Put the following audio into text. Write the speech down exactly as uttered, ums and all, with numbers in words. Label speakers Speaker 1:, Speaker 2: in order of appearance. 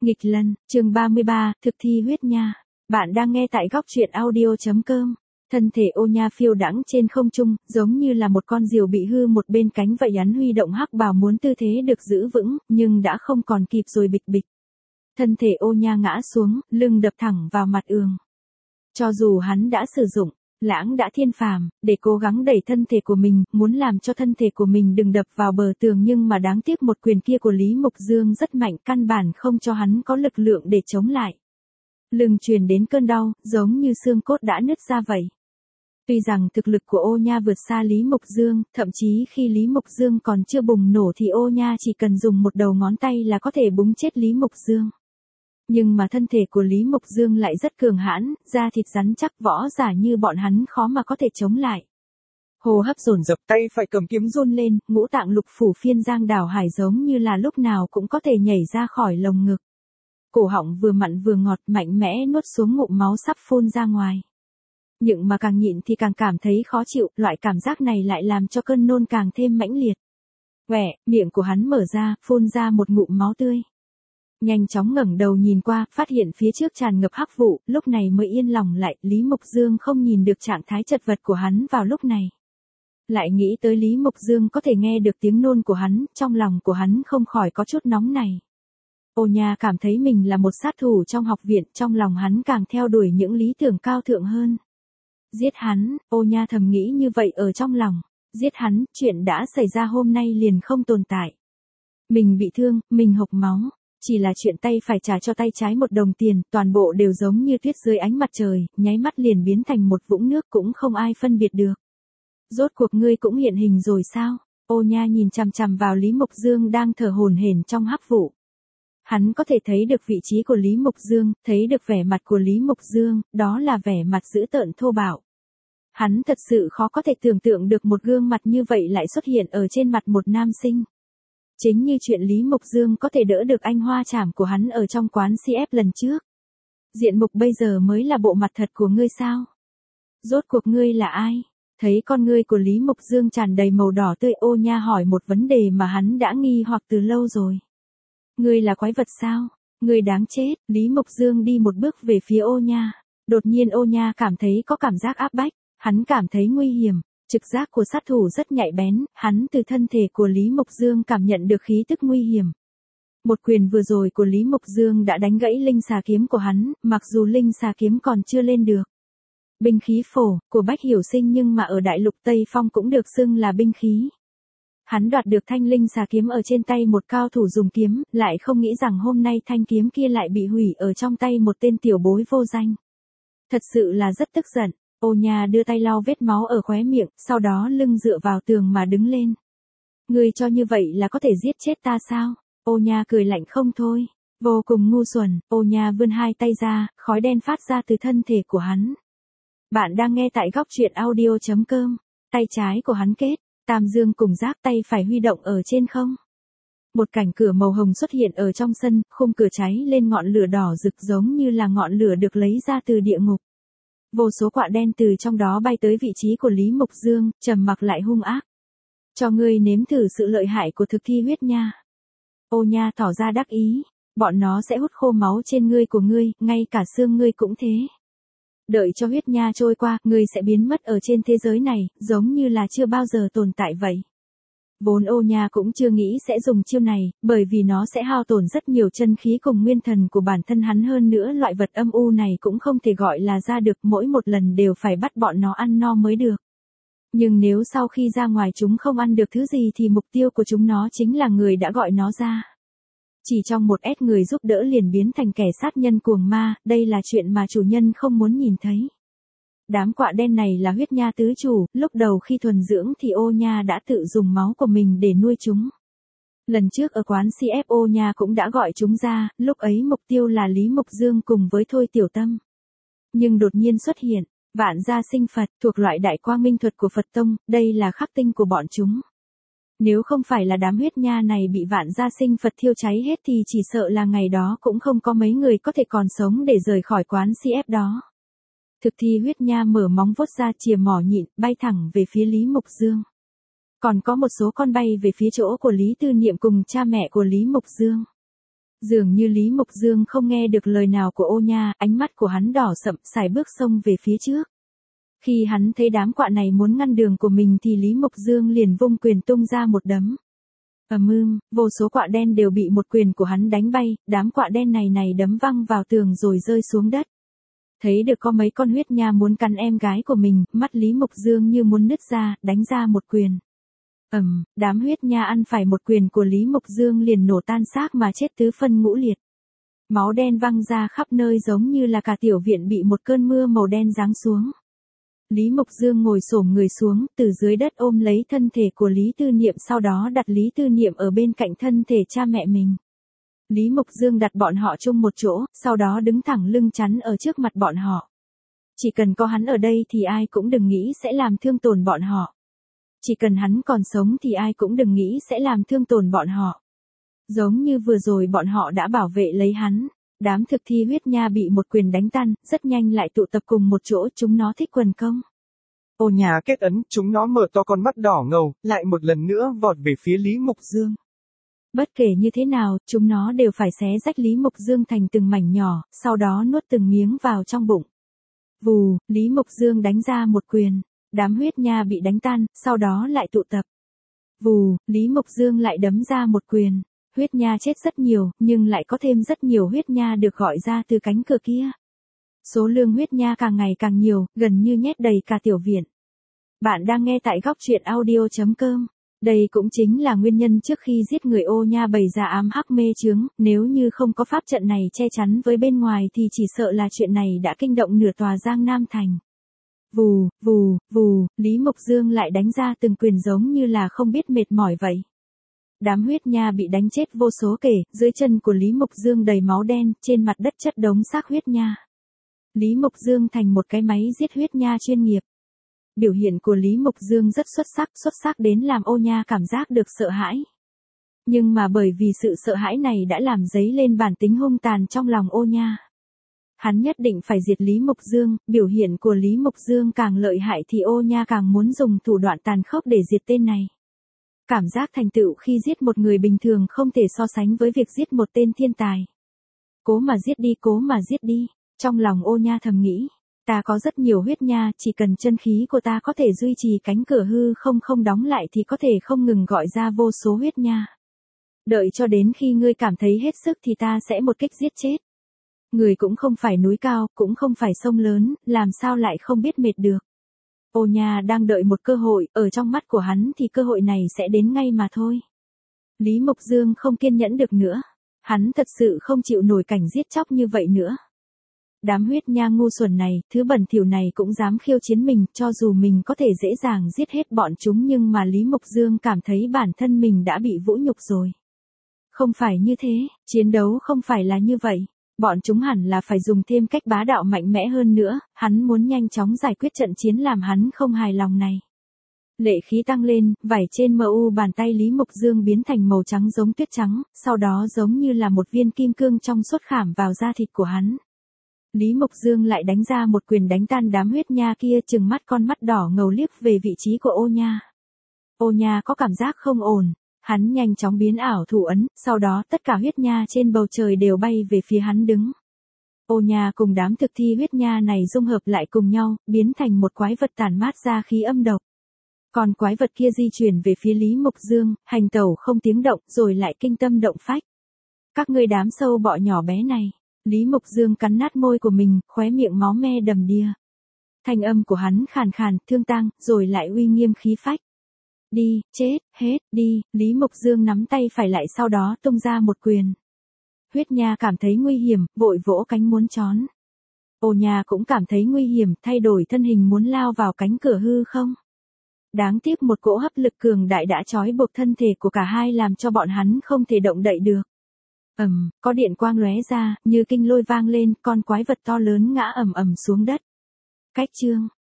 Speaker 1: Nghịch lần, chương ba mươi ba, thực thi huyết nha. Bạn đang nghe tại góc truyện audio.com. Thân thể Ô Nha phiêu đãng trên không trung, giống như là một con diều bị hư một bên cánh vậy, hắn huy động hắc bào muốn tư thế được giữ vững, nhưng đã không còn kịp rồi, bịch bịch. Thân thể Ô Nha ngã xuống, lưng đập thẳng vào mặt ương. Cho dù hắn đã sử dụng lãng đã thiên phàm, để cố gắng đẩy thân thể của mình, muốn làm cho thân thể của mình đừng đập vào bờ tường, nhưng mà đáng tiếc một quyền kia của Lý Mục Dương rất mạnh, căn bản không cho hắn có lực lượng để chống lại. Lưng truyền đến cơn đau, giống như xương cốt đã nứt ra vậy. Tuy rằng thực lực của Ô Nha vượt xa Lý Mục Dương, thậm chí khi Lý Mục Dương còn chưa bùng nổ thì Ô Nha chỉ cần dùng một đầu ngón tay là có thể búng chết Lý Mục Dương. Nhưng mà thân thể của Lý Mục Dương lại rất cường hãn, da thịt rắn chắc, võ giả như bọn hắn khó mà có thể chống lại. Hô hấp dồn dập, tay phải cầm kiếm run lên, ngũ tạng lục phủ phiên giang đảo hải, giống như là lúc nào cũng có thể nhảy ra khỏi lồng ngực. Cổ họng vừa mặn vừa ngọt, mạnh mẽ nuốt xuống ngụm máu sắp phun ra ngoài. Nhưng mà càng nhịn thì càng cảm thấy khó chịu, loại cảm giác này lại làm cho cơn nôn càng thêm mãnh liệt. Quẹ, miệng của hắn mở ra, phun ra một ngụm máu tươi. Nhanh chóng ngẩng đầu nhìn qua, phát hiện phía trước tràn ngập hắc vụ, lúc này mới yên lòng lại. Lý Mục Dương không nhìn được trạng thái chật vật của hắn vào lúc này. Lại nghĩ tới Lý Mục Dương có thể nghe được tiếng nôn của hắn, trong lòng của hắn không khỏi có chút nóng này. Ô Nha cảm thấy mình là một sát thủ trong học viện, trong lòng hắn càng theo đuổi những lý tưởng cao thượng hơn. Giết hắn, Ô Nha thầm nghĩ như vậy ở trong lòng. Giết hắn, chuyện đã xảy ra hôm nay liền không tồn tại. Mình bị thương, mình hộc máu. Chỉ là chuyện tay phải trả cho tay trái một đồng tiền, toàn bộ đều giống như tuyết dưới ánh mặt trời, nháy mắt liền biến thành một vũng nước, cũng không ai phân biệt được. Rốt cuộc ngươi cũng hiện hình rồi sao? Ô Nha nhìn chằm chằm vào Lý Mục Dương đang thở hổn hển trong hắc vụ. Hắn có thể thấy được vị trí của Lý Mục Dương, thấy được vẻ mặt của Lý Mục Dương, đó là vẻ mặt dữ tợn thô bạo. Hắn thật sự khó có thể tưởng tượng được một gương mặt như vậy lại xuất hiện ở trên mặt một nam sinh. Chính như chuyện Lý Mục Dương có thể đỡ được anh hoa chảm của hắn ở trong quán xê ép lần trước. Diện mục bây giờ mới là bộ mặt thật của ngươi sao? Rốt cuộc ngươi là ai? Thấy con ngươi của Lý Mục Dương tràn đầy màu đỏ tươi, Ô Nha hỏi một vấn đề mà hắn đã nghi hoặc từ lâu rồi. Ngươi là quái vật sao? Ngươi đáng chết. Lý Mục Dương đi một bước về phía Ô Nha. Đột nhiên Ô Nha cảm thấy có cảm giác áp bách, hắn cảm thấy nguy hiểm. Trực giác của sát thủ rất nhạy bén, hắn từ thân thể của Lý Mục Dương cảm nhận được khí tức nguy hiểm. Một quyền vừa rồi của Lý Mục Dương đã đánh gãy linh xà kiếm của hắn, mặc dù linh xà kiếm còn chưa lên được. Binh khí phổ của Bách Hiểu Sinh, nhưng mà ở đại lục Tây Phong cũng được xưng là binh khí. Hắn đoạt được thanh linh xà kiếm ở trên tay một cao thủ dùng kiếm, lại không nghĩ rằng hôm nay thanh kiếm kia lại bị hủy ở trong tay một tên tiểu bối vô danh. Thật sự là rất tức giận. Ô Nha đưa tay lau vết máu ở khóe miệng, sau đó lưng dựa vào tường mà đứng lên. Ngươi cho như vậy là có thể giết chết ta sao? Ô Nha cười lạnh không thôi. Vô cùng ngu xuẩn, Ô Nha vươn hai tay ra, khói đen phát ra từ thân thể của hắn. Bạn đang nghe tại góc truyện audio.com. Tay trái của hắn kết, tam dương cùng giác, tay phải huy động ở trên không. Một cảnh cửa màu hồng xuất hiện ở trong sân, khung cửa cháy lên ngọn lửa đỏ rực, giống như là ngọn lửa được lấy ra từ địa ngục. Vô số quạ đen từ trong đó bay tới vị trí của Lý Mục Dương, trầm mặc lại hung ác. Cho ngươi nếm thử sự lợi hại của thực thi huyết nha. Ô Nha tỏ ra đắc ý, bọn nó sẽ hút khô máu trên ngươi của ngươi, ngay cả xương ngươi cũng thế. Đợi cho huyết nha trôi qua, ngươi sẽ biến mất ở trên thế giới này, giống như là chưa bao giờ tồn tại vậy. Vốn Ô Nha cũng chưa nghĩ sẽ dùng chiêu này, bởi vì nó sẽ hao tổn rất nhiều chân khí cùng nguyên thần của bản thân hắn, hơn nữa loại vật âm u này cũng không thể gọi là ra được, mỗi một lần đều phải bắt bọn nó ăn no mới được. Nhưng nếu sau khi ra ngoài chúng không ăn được thứ gì thì mục tiêu của chúng nó chính là người đã gọi nó ra. Chỉ trong một ét người giúp đỡ liền biến thành kẻ sát nhân cuồng ma, đây là chuyện mà chủ nhân không muốn nhìn thấy. Đám quạ đen này là huyết nha tứ chủ, lúc đầu khi thuần dưỡng thì Ô Nha đã tự dùng máu của mình để nuôi chúng. Lần trước ở quán xê ép Ô Nha cũng đã gọi chúng ra, lúc ấy mục tiêu là Lý Mục Dương cùng với Thôi Tiểu Tâm. Nhưng đột nhiên xuất hiện, vạn gia sinh Phật, thuộc loại đại quang minh thuật của Phật Tông, đây là khắc tinh của bọn chúng. Nếu không phải là đám huyết nha này bị vạn gia sinh Phật thiêu cháy hết thì chỉ sợ là ngày đó cũng không có mấy người có thể còn sống để rời khỏi quán xê ép đó. Thực thi huyết nha mở móng vuốt ra, chìa mỏ nhịn, bay thẳng về phía Lý Mục Dương. Còn có một số con bay về phía chỗ của Lý Tư Niệm cùng cha mẹ của Lý Mục Dương. Dường như Lý Mục Dương không nghe được lời nào của Ô Nha, ánh mắt của hắn đỏ sậm, sải bước xông về phía trước. Khi hắn thấy đám quạ này muốn ngăn đường của mình thì Lý Mục Dương liền vung quyền tung ra một đấm. Ầm ưm, vô số quạ đen đều bị một quyền của hắn đánh bay, đám quạ đen này này đấm văng vào tường rồi rơi xuống đất. Thấy được có mấy con huyết nha muốn cắn em gái của mình, mắt Lý Mục Dương như muốn nứt ra, đánh ra một quyền. Ầm, đám huyết nha ăn phải một quyền của Lý Mục Dương liền nổ tan xác mà chết tứ phân ngũ liệt. Máu đen văng ra khắp nơi giống như là cả tiểu viện bị một cơn mưa màu đen giáng xuống. Lý Mục Dương ngồi xổm người xuống, từ dưới đất ôm lấy thân thể của Lý Tư Niệm, sau đó đặt Lý Tư Niệm ở bên cạnh thân thể cha mẹ mình. Lý Mục Dương đặt bọn họ chung một chỗ, sau đó đứng thẳng lưng chắn ở trước mặt bọn họ. Chỉ cần có hắn ở đây thì ai cũng đừng nghĩ sẽ làm thương tổn bọn họ. Chỉ cần hắn còn sống thì ai cũng đừng nghĩ sẽ làm thương tổn bọn họ. Giống như vừa rồi bọn họ đã bảo vệ lấy hắn. Đám thực thi huyết nha bị một quyền đánh tan, rất nhanh lại tụ tập cùng một chỗ, chúng nó thích quần công.
Speaker 2: Ô Nha kết ấn, chúng nó mở to con mắt đỏ ngầu, lại một lần nữa vọt về phía Lý Mục Dương.
Speaker 1: Bất kể như thế nào, chúng nó đều phải xé rách Lý Mục Dương thành từng mảnh nhỏ, sau đó nuốt từng miếng vào trong bụng. Vù, Lý Mục Dương đánh ra một quyền, đám huyết nha bị đánh tan, sau đó lại tụ tập. Vù, Lý Mục Dương lại đấm ra một quyền. Huyết nha chết rất nhiều, nhưng lại có thêm rất nhiều huyết nha được gọi ra từ cánh cửa kia. Số lượng huyết nha càng ngày càng nhiều, gần như nhét đầy cả tiểu viện. Bạn đang nghe tại góc truyện audio chấm com. Đây cũng chính là nguyên nhân trước khi giết người Ô Nha bày ra ám hắc mê chướng, nếu như không có pháp trận này che chắn với bên ngoài thì chỉ sợ là chuyện này đã kinh động nửa tòa Giang Nam Thành. Vù, vù, vù, Lý Mục Dương lại đánh ra từng quyền giống như là không biết mệt mỏi vậy. Đám huyết nha bị đánh chết vô số kể, dưới chân của Lý Mục Dương đầy máu đen, trên mặt đất chất đống xác huyết nha. Lý Mục Dương thành một cái máy giết huyết nha chuyên nghiệp. Biểu hiện của Lý Mục Dương rất xuất sắc, xuất sắc đến làm Ô Nha cảm giác được sợ hãi. Nhưng mà bởi vì sự sợ hãi này đã làm dấy lên bản tính hung tàn trong lòng Ô Nha. Hắn nhất định phải diệt Lý Mục Dương, biểu hiện của Lý Mục Dương càng lợi hại thì Ô Nha càng muốn dùng thủ đoạn tàn khốc để diệt tên này. Cảm giác thành tựu khi giết một người bình thường không thể so sánh với việc giết một tên thiên tài. Cố mà giết đi, cố mà giết đi, trong lòng Ô Nha thầm nghĩ, ta có rất nhiều huyết nha, chỉ cần chân khí của ta có thể duy trì cánh cửa hư không không đóng lại thì có thể không ngừng gọi ra vô số huyết nha. Đợi cho đến khi ngươi cảm thấy hết sức thì ta sẽ một kích giết chết. Người cũng không phải núi cao, cũng không phải sông lớn, làm sao lại không biết mệt được. Ô Nha đang đợi một cơ hội, ở trong mắt của hắn thì cơ hội này sẽ đến ngay mà thôi. Lý Mục Dương không kiên nhẫn được nữa. Hắn thật sự không chịu nổi cảnh giết chóc như vậy nữa. Đám huyết nha ngu xuẩn này, thứ bẩn thỉu này cũng dám khiêu chiến mình, cho dù mình có thể dễ dàng giết hết bọn chúng nhưng mà Lý Mục Dương cảm thấy bản thân mình đã bị vũ nhục rồi. Không phải như thế, chiến đấu không phải là như vậy. Bọn chúng hẳn là phải dùng thêm cách bá đạo mạnh mẽ hơn nữa, hắn muốn nhanh chóng giải quyết trận chiến làm hắn không hài lòng này. Lệ khí tăng lên, vảy trên mờ u bàn tay Lý Mục Dương biến thành màu trắng giống tuyết trắng, sau đó giống như là một viên kim cương trong suốt khảm vào da thịt của hắn. Lý Mục Dương lại đánh ra một quyền đánh tan đám huyết nha kia, trừng mắt con mắt đỏ ngầu liếc về vị trí của Ô Nha. Ô Nha có cảm giác không ổn. Hắn nhanh chóng biến ảo thủ ấn, sau đó tất cả huyết nha trên bầu trời đều bay về phía hắn đứng. Ô Nha cùng đám thực thi huyết nha này dung hợp lại cùng nhau, biến thành một quái vật tản mát ra khí âm độc. Còn quái vật kia di chuyển về phía Lý Mục Dương, hành tẩu không tiếng động, rồi lại kinh tâm động phách. Các ngươi đám sâu bọ nhỏ bé này. Lý Mục Dương cắn nát môi của mình, khóe miệng máu me đầm đìa. Thanh âm của hắn khàn khàn, thương tang, rồi lại uy nghiêm khí phách. Đi, chết, hết, đi, Lý Mục Dương nắm tay phải lại sau đó tung ra một quyền. Huyết nha cảm thấy nguy hiểm, vội vỗ cánh muốn trốn. Ô Nha cũng cảm thấy nguy hiểm, thay đổi thân hình muốn lao vào cánh cửa hư không. Đáng tiếc một cỗ hấp lực cường đại đã trói buộc thân thể của cả hai làm cho bọn hắn không thể động đậy được. Ầm, um, có điện quang lóe ra, như kinh lôi vang lên, con quái vật to lớn ngã ầm ầm xuống đất. Cách chương